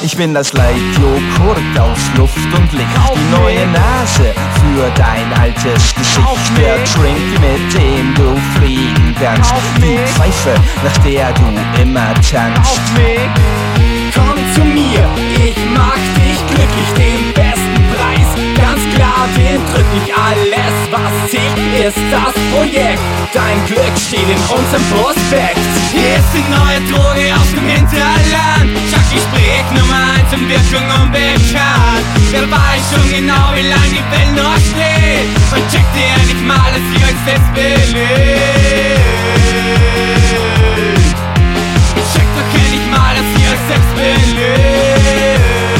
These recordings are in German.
Ich bin das Leitjoghurt aus Luft und Licht. Die neue Nase für dein altes Gesicht. Der Drink, mit dem du fliegen kannst. Die Pfeife, nach der du immer tanzt. Komm zu mir, ich mach dich glücklich, den besten Preis, ganz klar, den drück ich. Alles, was zählt, ist das Projekt. Dein Glück steht in unserem Prospekt. Hier ist die neue Droge aus dem Hinterland. Chucky Sprich Nummer 1 und Wirkung unbekannt. Wer weiß schon genau, wie lang die Welt noch steht. Und checkt ihr nicht mal, dass ihr euch selbst belegt. Checkt doch endlich mal, dass ihr euch selbst belegt.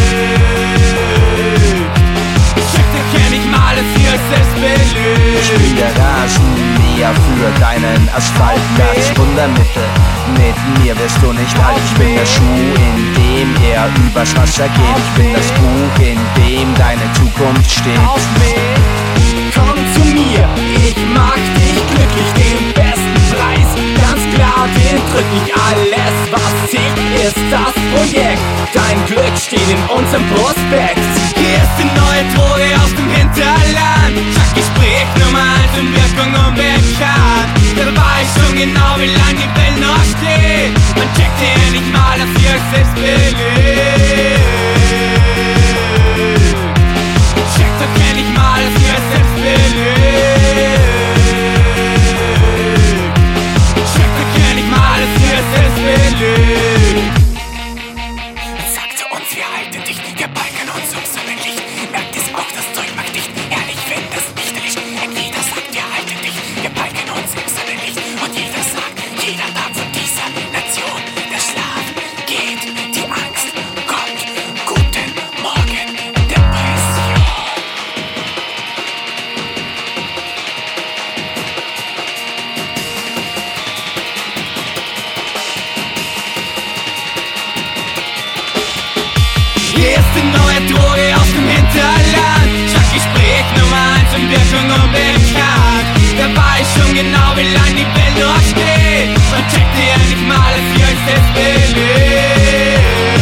Checkt doch endlich mal, dass ihr euch selbst belegt. Ich bin der Rasenmäher für deinen Asphalt, das Wundermittel. Mit mir wirst du nicht alt. Ich bin der Schuh, in dem er übers Wasser geht. Ich bin das Buch, in dem deine Zukunft steht. Komm zu mir, ich mach dich glücklich, den besten Preis, ganz klar, den drück ich. Alles, was zählt, ist das Projekt. Dein Glück steht in unserem Prospekt. Hier ist die neue Droge aus dem Hinterland. Chucky Sprich Nummer 1 und Wirkung unbekannt. Wer weiß schon genau, wie lang die Welt noch steht. Man checkt hier nicht mal, dass ihr euch selbst belegt. Checkt doch endlich mal, dass ihr euch selbst belegt. Checkt doch endlich mal, dass ihr euch selbst belegt. Sagte uns, wir halten dich, wir balken uns um Sonnenlicht. Merkt es auch, das Zeug mag dich, ehrlich, wenn das nicht erlischt. Jeder sagt, wir halten dich, wir balken uns im Sonnenlicht. Und jeder sagt, jeder Tag von dieser Nation, der Schlaf geht, die Angst kommt. Guten Morgen, Depression. Hier ist die neue Droge aus dem Hinterland. Chucky Sprich Nummer 1 und Wirkung unbekannt. Wer weiß schon genau, wie lang die Welt noch steht. Man checkt ihr nicht mal, dass ihr euch selbst belegt.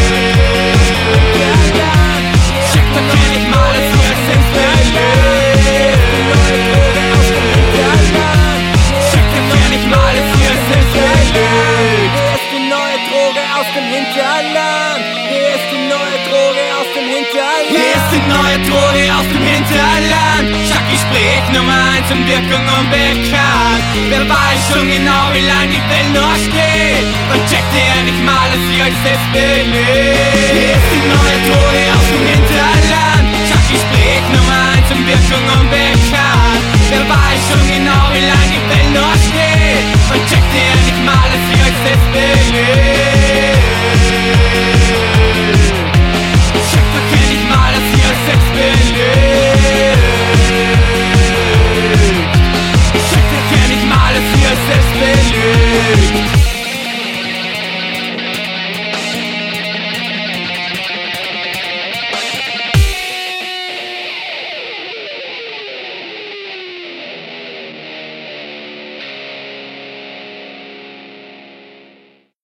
Checkt doch endlich mal, dass ihr euch selbst belegt. Checkt doch endlich mal, dass ihr euch selbst belegt. Hier ist die neue Droge aus dem Hinterland. Hier ist die neue Droge aus dem Hinterland. Hier ist die neue Droge aus dem Hinterland. Chucky Sprich Nummer 1 und Wirkung unbekannt. Wer weiß schon genau, wie lang die Welt noch steht. Und checkt ihr nicht mal, dass ihr euch selbst belegt. Hier ist die neue Droge aus dem Hinterland. Chucky Sprich Nummer 1 und Wirkung unbekannt. Wer weiß schon genau, wie lang die Welt noch steht. Und checkt ihr nicht mal, dass ihr euch selbst belegt. Check the